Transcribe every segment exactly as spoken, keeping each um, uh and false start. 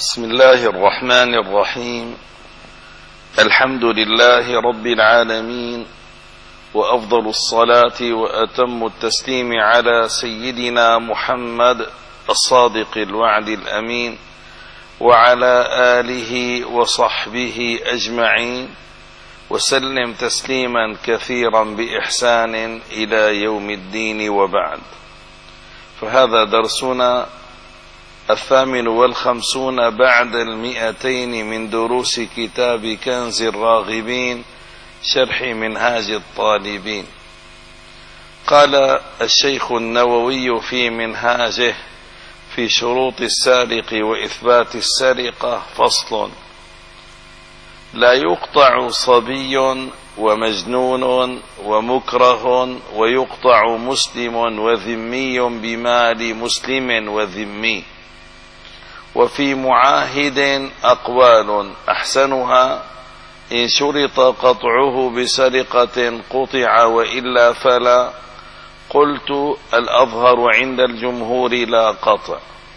بسم الله الرحمن الرحيم. الحمد لله رب العالمين، وأفضل الصلاة وأتم التسليم على سيدنا محمد الصادق الوعد الأمين، وعلى آله وصحبه أجمعين، وسلم تسليما كثيرا بإحسان إلى يوم الدين، وبعد. فهذا درسنا الثامن والخمسون بعد المئتين من دروس كتاب كنز الراغبين شرح منهاج الطالبين. قال الشيخ النووي في منهاجه في شروط السارق وإثبات السرقة: فصل: لا يقطع صبي ومجنون ومكره، ويقطع مسلم وذمي بمال مسلم وذمي. وفي معاهد أقوال، أحسنها: إن شرط قطعه بسرقة قطع، وإلا فلا. قلت: الأظهر عند الجمهور لا قطع،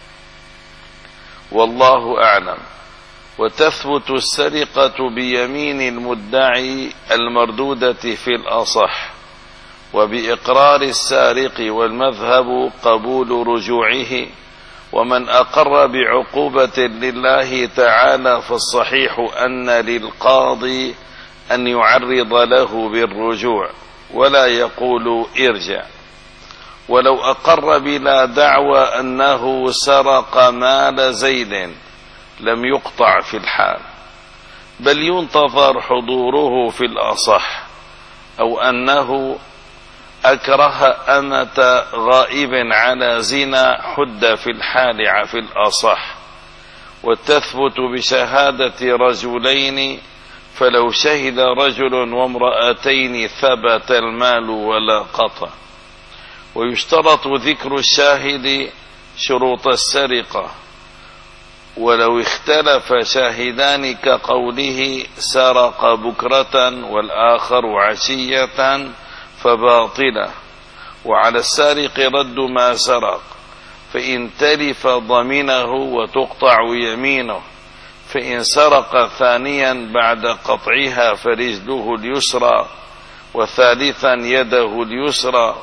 والله أعلم. وتثبت السرقة بيمين المدعي المردودة في الأصح، وبإقرار السارق، والمذهب قبول رجوعه. ومن أقر بعقوبة لله تعالى فالصحيح أن للقاضي أن يعرض له بالرجوع، ولا يقول ارجع. ولو أقر بلا دعوى أنه سرق مال زيد لم يقطع في الحال، بل ينتظر حضوره في الأصح، أو أنه أكره أمة غائب على زنا حد في الحال في الأصح. وتثبت بشهادة رجلين، فلو شهد رجل وامرأتين ثبت المال ولا قطع. ويشترط ذكر الشاهد شروط السرقة، ولو اختلف شاهدان كقوله سرق بكرة والآخر عشية فباطلة. وعلى السارق رد ما سرق، فإن تلف ضمنه وتقطع يمينه. فإن سرق ثانيا بعد قطعها فرجله اليسرى، وثالثا يده اليسرى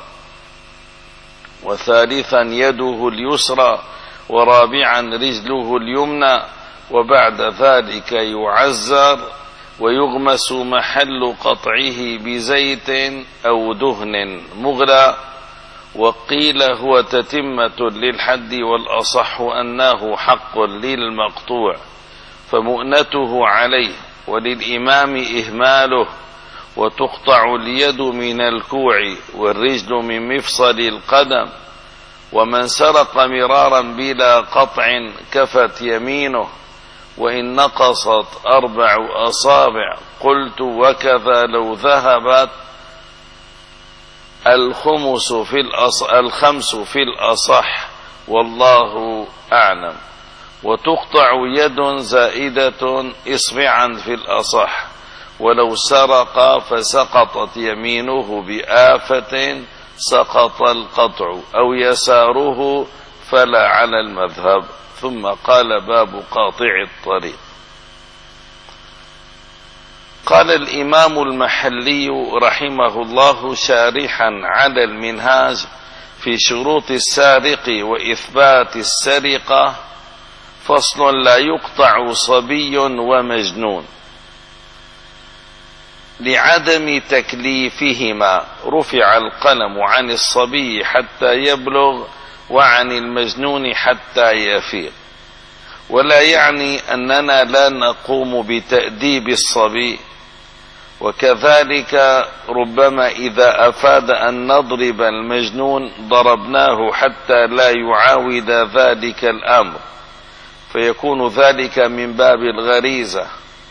وثالثا يده اليسرى ورابعا رجله اليمنى، وبعد ذلك يعزر ويغمس محل قطعه بزيت أو دهن مغلى. وقيل هو تتمة للحد، والأصح أنه حق للمقطوع فمؤنته عليه، وللإمام إهماله. وتقطع اليد من الكوع، والرجل من مفصل القدم. ومن سرق مرارا بلا قطع كفت يمينه، وإن نقصت أربع أصابع. قلت: وكذا لو ذهبت الخمس في الأص... الخمس في الأصح، والله أعلم. وتقطع يد زائدة إصبعا في الأصح، ولو سرق فسقطت يمينه بآفة سقط القطع، أو يساره فلا على المذهب. ثم قال: باب قاطع الطريق. قال الإمام المحلي رحمه الله شارحا على المنهاج في شروط السارق وإثبات السرقة: فصل: لا يقطع صبي ومجنون لعدم تكليفهما، رفع القلم عن الصبي حتى يبلغ، وعن المجنون حتى يفيق. ولا يعني أننا لا نقوم بتأديب الصبي، وكذلك ربما إذا أفاد أن نضرب المجنون ضربناه حتى لا يعاود ذلك الأمر، فيكون ذلك من باب الغريزة.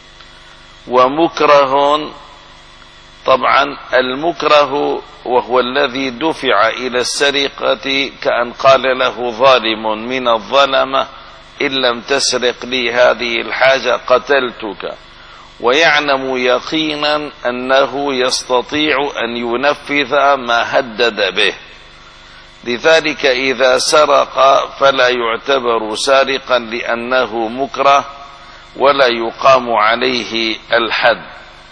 ومكره، طبعا المكره وهو الذي دفع إلى السرقة، كأن قال له ظالم من الظلمة: إن لم تسرق لي هذه الحاجة قتلتك، ويعلم يقينا أنه يستطيع أن ينفذ ما هدد به. لذلك إذا سرق فلا يعتبر سارقا لأنه مكره ولا يقام عليه الحد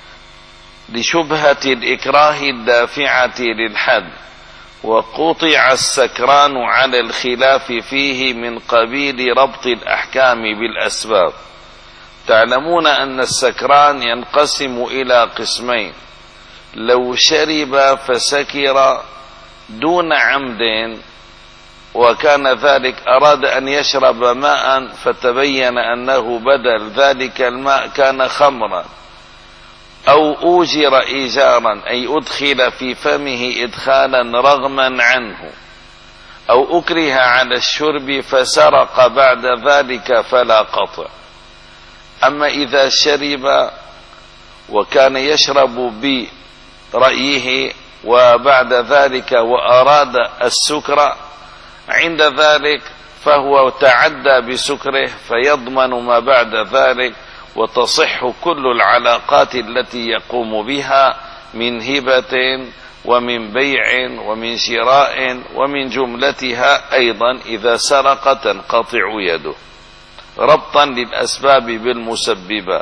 لشبهة الإكراه الدافعة للحد. وقطع السكران على الخلاف فيه من قبيل ربط الأحكام بالأسباب. تعلمون أن السكران ينقسم إلى قسمين: لو شرب فسكر دون عمد وكان ذلك أراد أن يشرب ماء فتبين أنه بدل ذلك الماء كان خمرا، أو أوجر إيجارا أي أدخل في فمه إدخالا رغما عنه، أو أكره على الشرب فسرق بعد ذلك فلا قطع. أما إذا شرب وكان يشرب برأيه وبعد ذلك وأراد السكر، عند ذلك فهو تعدى بسكره فيضمن ما بعد ذلك، وتصح كل العلاقات التي يقوم بها من هبة ومن بيع ومن شراء، ومن جملتها أيضا إذا سرق تنقطع يده ربطا للأسباب بالمسببات.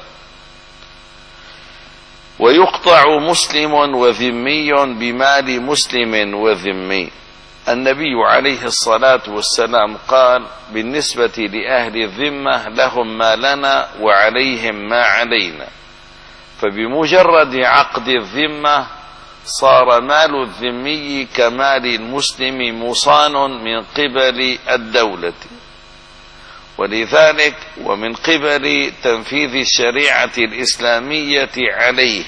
ويقطع مسلم وذمي بمال مسلم وذمي. النبي عليه الصلاة والسلام قال بالنسبة لأهل الذمة: لهم ما لنا وعليهم ما علينا. فبمجرد عقد الذمة صار مال الذمي كمال المسلم مصان من قبل الدولة، ولذلك ومن قبل تنفيذ الشريعة الإسلامية عليه.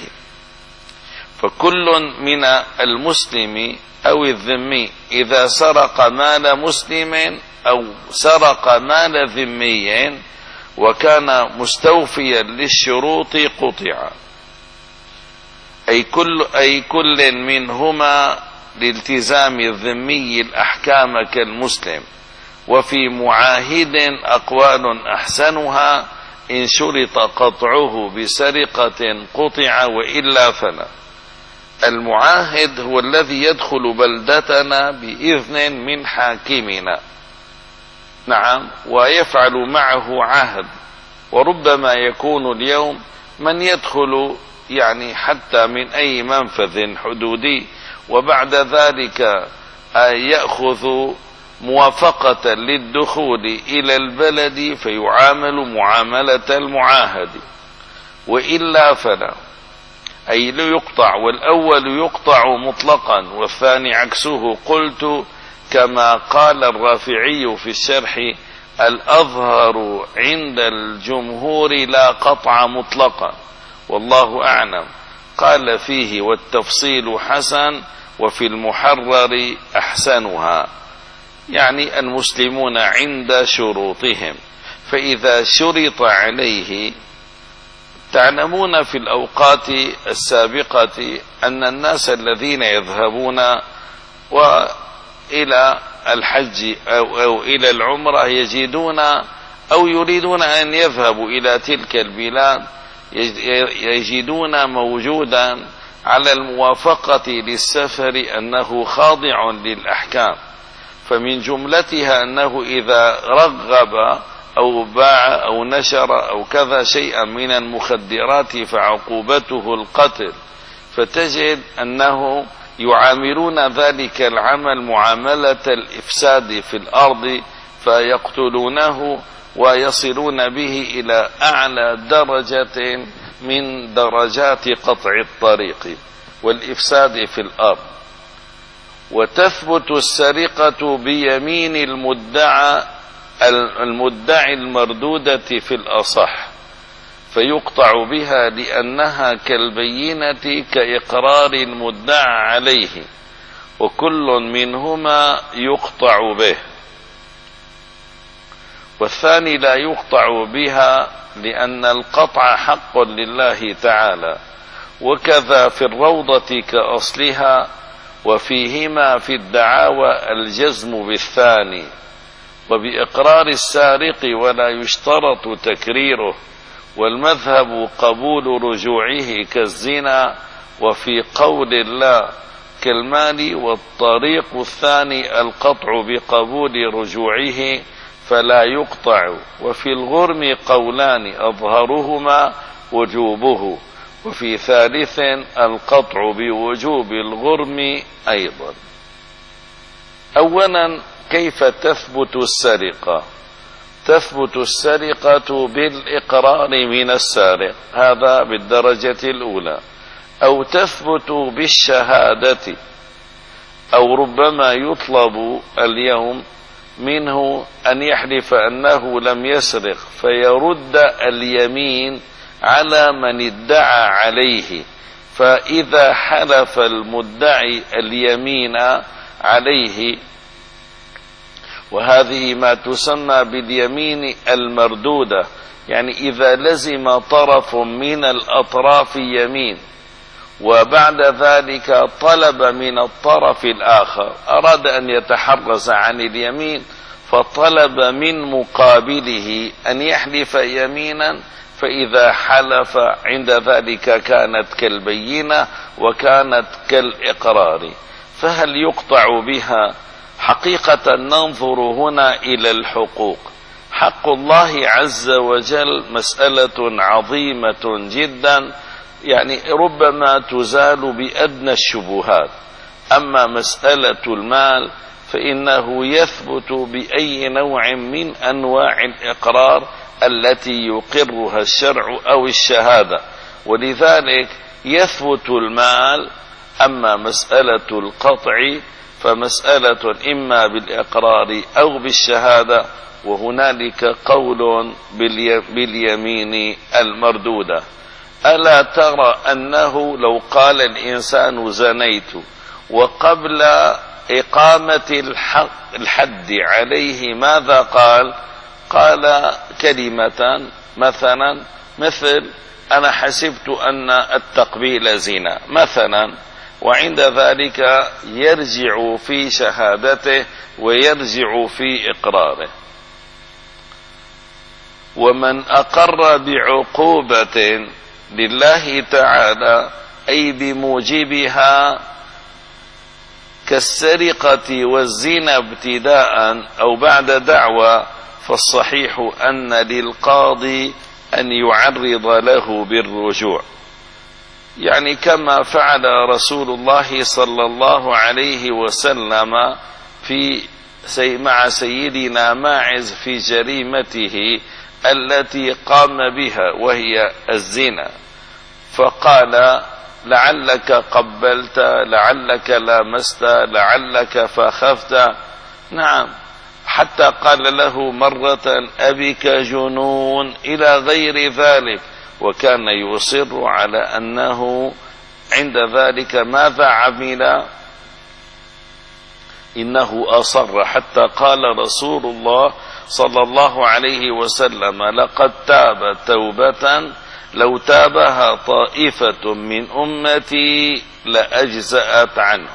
فكل من المسلم أو الذمي إذا سرق مال مسلم أو سرق مال ذمي وكان مستوفيا للشروط قطع، أي كل, أي كل منهما لالتزام الذمي الأحكام كالمسلم. وفي معاهد أقوال أحسنها: إن شرط قطعه بسرقة قطع وإلا فلا. المعاهد هو الذي يدخل بلدتنا بإذن من حاكمنا، نعم، ويفعل معه عهد. وربما يكون اليوم من يدخل يعني حتى من أي منفذ حدودي، وبعد ذلك يأخذ موافقة للدخول إلى البلد فيعامل معاملة المعاهد، وإلا فلا، أي لا يقطع. والأول يقطع مطلقا والثاني عكسه. قلت كما قال الرافعي في الشرح: الأظهر عند الجمهور لا قطع مطلقا، والله أعلم. قال فيه: والتفصيل حسن وفي المحرر أحسنها، يعني المسلمون عند شروطهم. فإذا شرط عليه، تعلمون في الأوقات السابقة أن الناس الذين يذهبون وإلى الحج أو, أو إلى العمرة يجدون أو يريدون أن يذهبوا إلى تلك البلاد يجدون موجودا على الموافقة للسفر أنه خاضع للأحكام. فمن جملتها أنه إذا رغب أو باع أو نشر أو كذا شيئا من المخدرات فعقوبته القتل. فتجد أنه يعاملون ذلك العمل معاملة الإفساد في الأرض، فيقتلونه ويصلون به إلى أعلى درجة من درجات قطع الطريق والإفساد في الأرض. وتثبت السرقة بيمين المدعى المدعي المردودة في الأصح، فيقطع بها لأنها كالبينة كإقرار المدعى عليه، وكل منهما يقطع به. والثاني لا يقطع بها لأن القطع حق لله تعالى، وكذا في الروضة كأصلها، وفيهما في الدعاوى الجزم بالثاني، وبإقرار السارق ولا يشترط تكريره، والمذهب قبول رجوعه كالزنا. وفي قول الله: كالمال. والطريق الثاني القطع بقبول رجوعه فلا يقطع. وفي الغرم قولان أظهرهما وجوبه، وفي ثالث القطع بوجوب الغرم أيضا. أولا، كيف تثبت السرقة؟ تثبت السرقة بالإقرار من السارق، هذا بالدرجة الأولى، أو تثبت بالشهادة، أو ربما يطلب اليوم منه أن يحلف أنه لم يسرق فيرد اليمين على من ادعى عليه، فإذا حلف المدعي اليمين عليه، وهذه ما تسمى باليمين المردودة، يعني إذا لزم طرف من الأطراف يمين وبعد ذلك طلب من الطرف الآخر، أراد أن يتحرز عن اليمين فطلب من مقابله أن يحلف يمينا، فإذا حلف عند ذلك كانت كالبينة وكانت كالإقرار. فهل يقطع بها؟ حقيقة ننظر هنا إلى الحقوق. حق الله عز وجل مسألة عظيمة جدا، يعني ربما تزال بأدنى الشبهات. أما مسألة المال فإنه يثبت بأي نوع من أنواع الإقرار التي يقرها الشرع أو الشهادة، ولذلك يثبت المال. أما مسألة القطع فمسألة إما بالإقرار أو بالشهادة، وهنالك قول باليمين المردودة. ألا ترى أنه لو قال الإنسان زنيت وقبل إقامة الحد عليه ماذا قال؟ قال كلمة مثلا مثل أنا حسبت أن التقبيل زنا مثلا، وعند ذلك يرجع في شهادته ويرجع في إقراره. ومن أقر بعقوبة لله تعالى أي بموجبها كالسرقة والزنا ابتداء أو بعد دعوى، فالصحيح أن للقاضي أن يعرض له بالرجوع، يعني كما فعل رسول الله صلى الله عليه وسلم في مع سيدنا ماعز في جريمته التي قام بها وهي الزنا، فقال لعلك قبلت، لعلك لامست، لعلك فخفت. نعم، حتى قال له مرة أبك جنون إلى غير ذلك، وكان يصر على أنه عند ذلك ماذا عمل؟ إنه أصر، حتى قال رسول الله صلى الله عليه وسلم لقد تاب توبة لو تابها طائفة من أمتي لأجزأت عنه.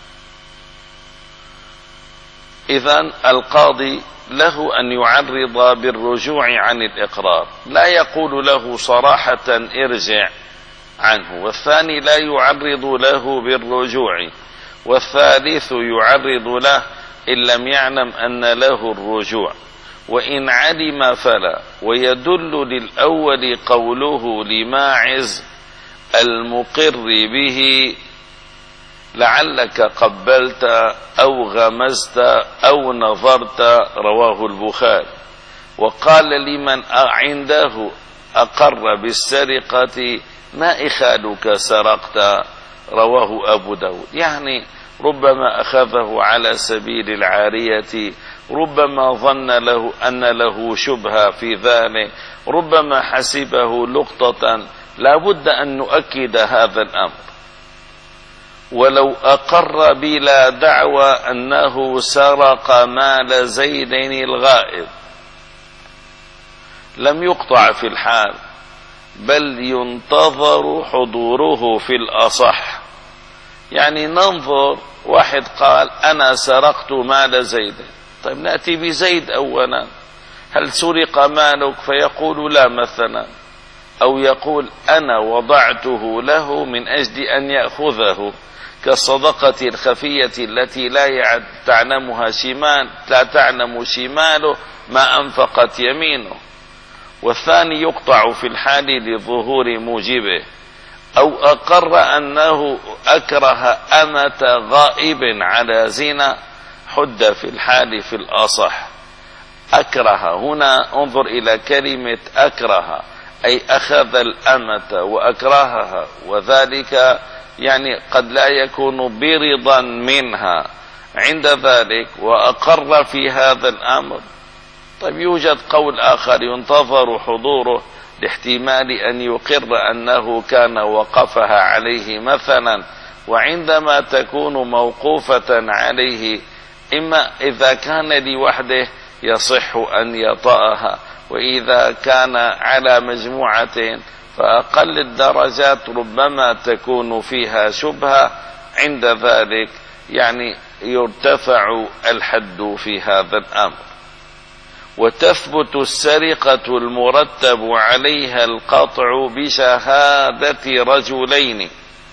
إذن القاضي له أن يعرض بالرجوع عن الإقرار، لا يقول له صراحة ارجع عنه، والثاني لا يعرض له بالرجوع، والثالث يعرض له إن لم يعلم أن له الرجوع، وإن علم فلا. ويدل للأول قوله لماعز المقر به لعلك قبلت أو غمزت أو نظرت، رواه البخاري. وقال لمن عنده أقر بالسرقة ما إخالك سرقت، رواه أبو داود. يعني ربما أخذه على سبيل العارية، ربما ظن له أن له شبهة في ذلك، ربما حسبه لقطة. لا بد أن نؤكد هذا الأمر. ولو أقر بلا دعوى أنه سرق مال زيدين الغائب لم يقطع في الحال، بل ينتظر حضوره في الأصح. يعني ننظر، واحد قال أنا سرقت مال زيد، طيب نأتي بزيد أولا، هل سرق مالك؟ فيقول لا مثلا، أو يقول أنا وضعته له من أجل أن يأخذه، كالصدقة الخفية التي لا تعلمها شمال لا تعلم شماله ما أنفقت يمينه. والثاني يقطع في الحال لظهور موجبه، أو أقر أنه أكره أمة غائب على زنا حد في الحال في الأصح. أكره هنا انظر إلى كلمة أكره، أي أخذ الأمة وأكرهها، وذلك يعني قد لا يكون برضا منها عند ذلك وأقر في هذا الأمر. طيب يوجد قول آخر ينتظر حضوره لاحتمال أن يقر أنه كان وقفها عليه مثلا، وعندما تكون موقوفة عليه إما إذا كان لوحده يصح أن يطأها، وإذا كان على مجموعة فأقل الدرجات ربما تكون فيها شبهة، عند ذلك يعني يرتفع الحد في هذا الأمر. وتثبت السرقة المرتب عليها القطع بشهادة رجلين،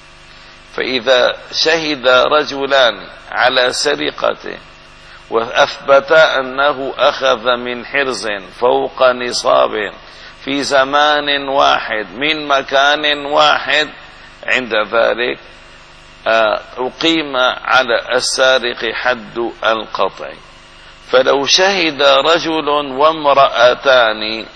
فإذا شهد رجلان على سرقته وأثبتا أنه أخذ من حرز فوق نصاب في زمان واحد من مكان واحد، عند ذلك أقيم على السارق حد القطع. فلو شهد رجل وامرأتان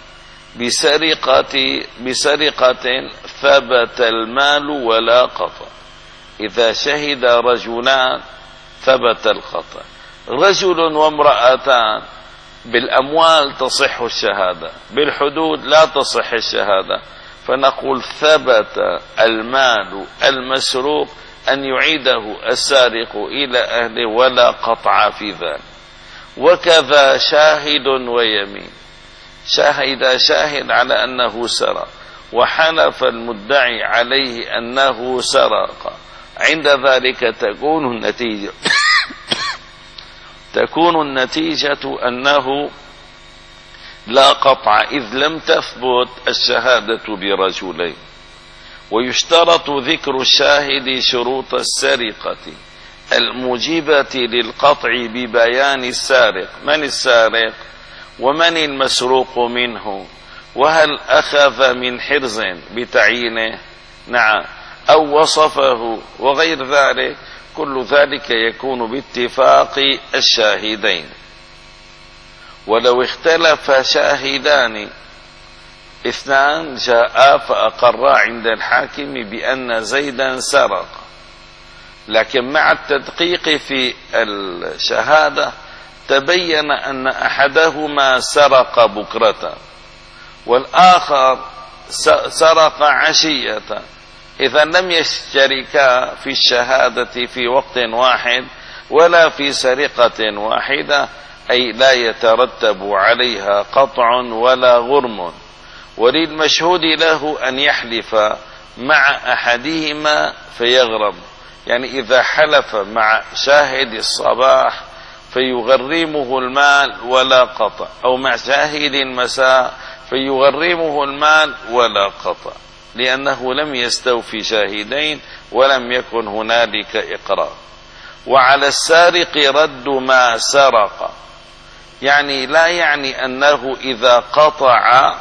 بسرقة بسرقة ثبت المال ولا قطع. إذا شهد رجلان ثبت القطع. رجل وامرأتان بالأموال تصح الشهادة، بالحدود لا تصح الشهادة، فنقول ثبت المال المسروق أن يعيده السارق إلى أهله ولا قطع في ذلك. وكذا شاهد ويمين، شاهد شاهد على أنه سرق وحلف المدعي عليه أنه سرق، عند ذلك تكون النتيجة تكون النتيجة أنه لا قطع، إذ لم تثبت الشهادة برجلين. ويشترط ذكر الشاهد شروط السرقة الموجبة للقطع ببيان السارق، من السارق ومن المسروق منه، وهل أخذ من حرز بتعيينه نعم أو وصفه وغير ذلك. كل ذلك يكون باتفاق الشاهدين. ولو اختلف شاهدان اثنان جاء فأقرا عند الحاكم بأن زيدا سرق، لكن مع التدقيق في الشهادة تبين أن أحدهما سرق بكرة والآخر سرق عشية، إذا لم يشتركا في الشهادة في وقت واحد ولا في سرقة واحدة، أي لا يترتب عليها قطع ولا غرم. وللمشهود له أن يحلف مع أحدهما فيغرم، يعني إذا حلف مع شاهد الصباح فيغرمه المال ولا قطع، أو مع شاهد المساء فيغرمه المال ولا قطع، لأنه لم يستوفي شاهدين ولم يكن هنالك إقرار. وعلى السارق رد ما سرق، يعني لا يعني أنه إذا قطع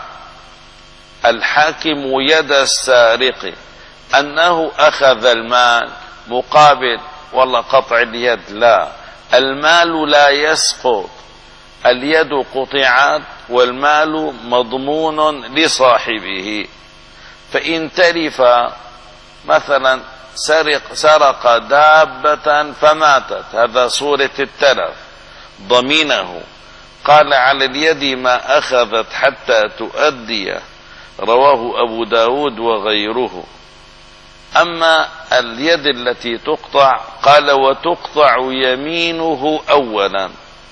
الحاكم يد السارق أنه أخذ المال مقابل والله قطع اليد، لا، المال لا يسقط، اليد قطعت والمال مضمون لصاحبه. فإن تلف مثلا سرق, سرق دابة فماتت، هذا صورة التلف، ضمينه، قال على اليد ما أخذت حتى تؤدي، رواه أبو داود وغيره. أما اليد التي تقطع قال وتقطع يمينه أولا،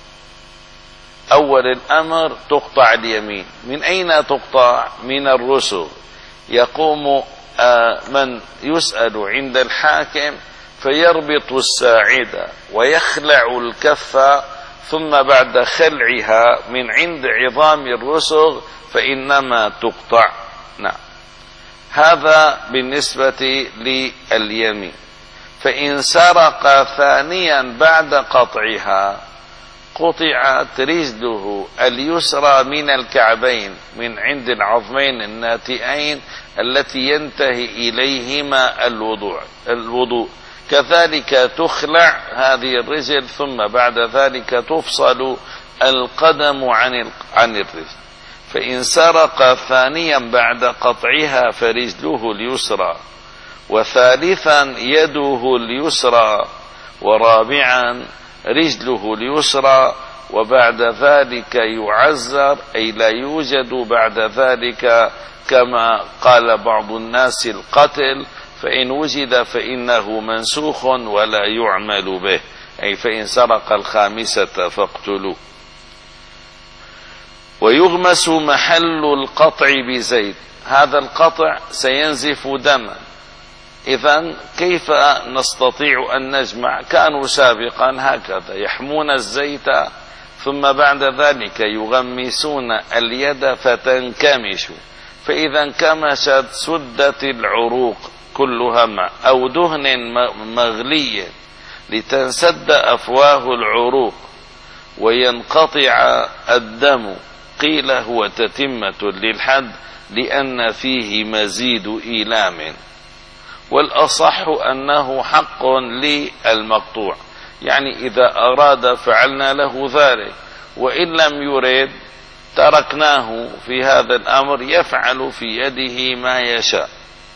أول الأمر تقطع اليمين. من أين تقطع؟ من الرسغ. يقوم من يسأل عند الحاكم فيربط الساعدة ويخلع الكف، ثم بعد خلعها من عند عظام الرسغ فإنما تقطع. نعم، هذا بالنسبة لليمين. فإن سرق ثانيا بعد قطعها قطعت رجله اليسرى من الكعبين، من عند العظمين الناتئين التي ينتهي إليهما الوضوء الوضوء كذلك تخلع هذه الرجل، ثم بعد ذلك تفصل القدم عن عن الرجل. فإن سرق ثانيا بعد قطعها فرجله اليسرى، وثالثا يده اليسرى، ورابعا رجله اليسرى، وبعد ذلك يعزر أي لا يوجد بعد ذلك كما قال بعض الناس القتل، فإن وجد فإنه منسوخ ولا يعمل به، أي فإن سرق الخامسة فاقتلوا. ويغمس محل القطع بزيت، هذا القطع سينزف دما، إذن كيف نستطيع أن نجمع؟ كانوا سابقا هكذا يحمون الزيت ثم بعد ذلك يغمسون اليد فتنكمش، فإذا انكمشت سدت العروق كلها مع أو دهن مغلي لتنسد أفواه العروق وينقطع الدم، قيل هو تتمة للحد لأن فيه مزيد إيلام، والأصح أنه حق للمقطوع، يعني إذا أراد فعلنا له ذلك، وإن لم يريد تركناه في هذا الأمر يفعل في يده ما يشاء،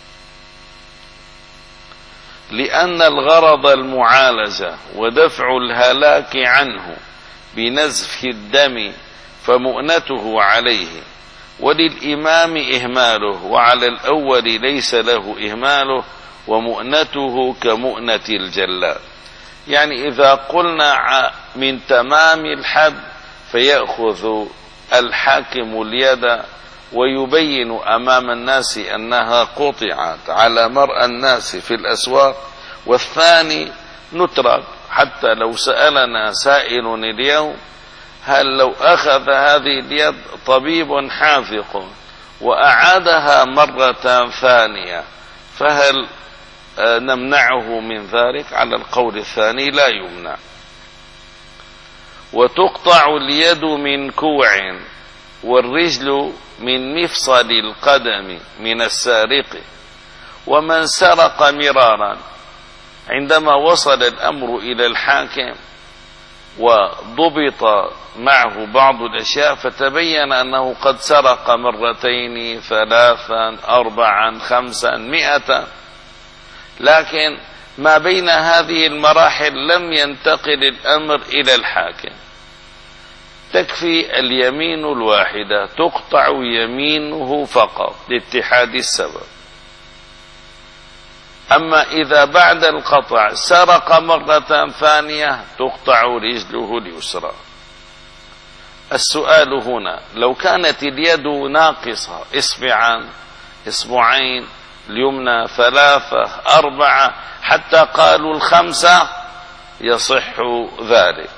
لأن الغرض المعالجة ودفع الهلاك عنه بنزف الدم فمؤنته عليه، وللإمام إهماله، وعلى الأول ليس له إهماله، ومؤنته كمؤنة الجلاد. يعني إذا قلنا من تمام الحد فيأخذ الحاكم اليد ويبين أمام الناس أنها قطعت على مرأى الناس في الأسواق، والثاني نترك حتى لو سألنا سائل اليوم هل لو أخذ هذه اليد طبيب حاذق وأعادها مرة ثانية فهل نمنعه من ذلك؟ على القول الثاني لا يمنع. وتقطع اليد من كوع والرجل من مفصل القدم من السارق. ومن سرق مرارا، عندما وصل الأمر إلى الحاكم وضبط معه بعض الأشياء فتبين أنه قد سرق مرتين ثلاثا أربعا خمسا مئة، لكن ما بين هذه المراحل لم ينتقل الأمر إلى الحاكم، تكفي اليمين الواحدة، تقطع يمينه فقط لاتحاد السبب. أما إذا بعد القطع سرق مرة ثانية تقطع رجله اليسرى. السؤال هنا لو كانت اليد ناقصة إصبعان إصبعين اليمنى ثلاثة أربعة حتى قالوا الخمسة يصح ذلك.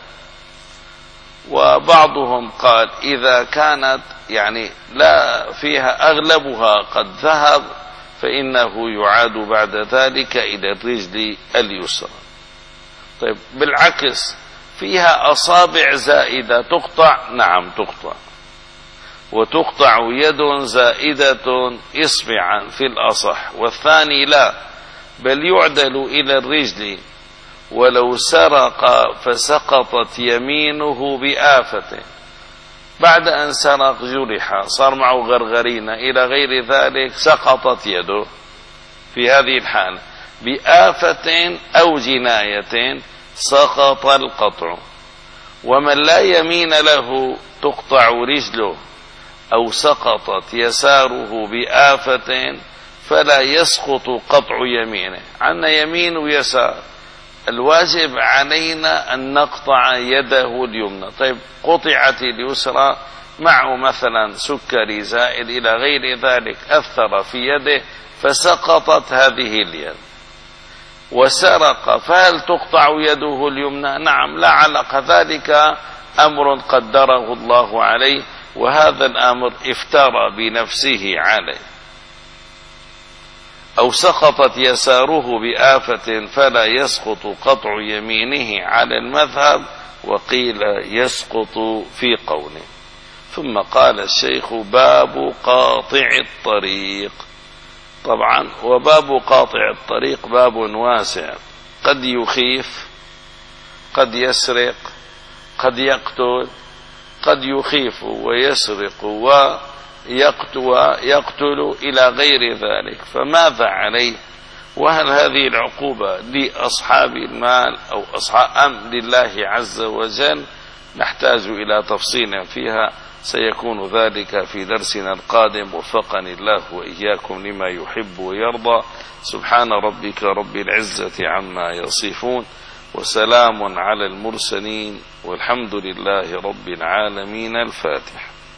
وبعضهم قال إذا كانت يعني لا فيها أغلبها قد ذهب فإنه يعاد بعد ذلك إلى الرجل اليسرى. طيب بالعكس فيها أصابع زائدة تقطع؟ نعم تقطع، وتقطع يد زائدة إصبعا في الأصح، والثاني لا، بل يعدل إلى الرجل. ولو سرق فسقطت يمينه بآفة، بعد أن سرق جرح صار معه غرغرينة إلى غير ذلك سقطت يده، في هذه الحالة بآفة أو جناية سقط القطع. ومن لا يمين له تقطع رجله أو سقطت يساره بآفة فلا يسقط قطع يمينه. عنا يمين ويسار، الواجب علينا أن نقطع يده اليمنى. طيب قطعت اليسرى معه مثلا سكري زائد إلى غير ذلك أثر في يده فسقطت هذه اليد وسرق، فهل تقطع يده اليمنى؟ نعم، لا علق، ذلك أمر قدره الله عليه، وهذا الأمر افترى بنفسه عليه. أو سقطت يساره بآفة فلا يسقط قطع يمينه على المذهب، وقيل يسقط في قوله. ثم قال الشيخ: باب قاطع الطريق. طبعا وباب قاطع الطريق باب واسع، قد يخيف، قد يسرق، قد يقتل، قد يخيف ويسرق ويقتل إلى غير ذلك، فماذا عليه؟ وهل هذه العقوبة لأصحاب المال أو أصحاب أم لله عز وجل؟ نحتاج إلى تفصيل فيها، سيكون ذلك في درسنا القادم، وفقني الله وإياكم لما يحب ويرضى. سبحان ربك رب العزة عما يصفون، وسلام على المرسلين، والحمد لله رب العالمين. الفاتح.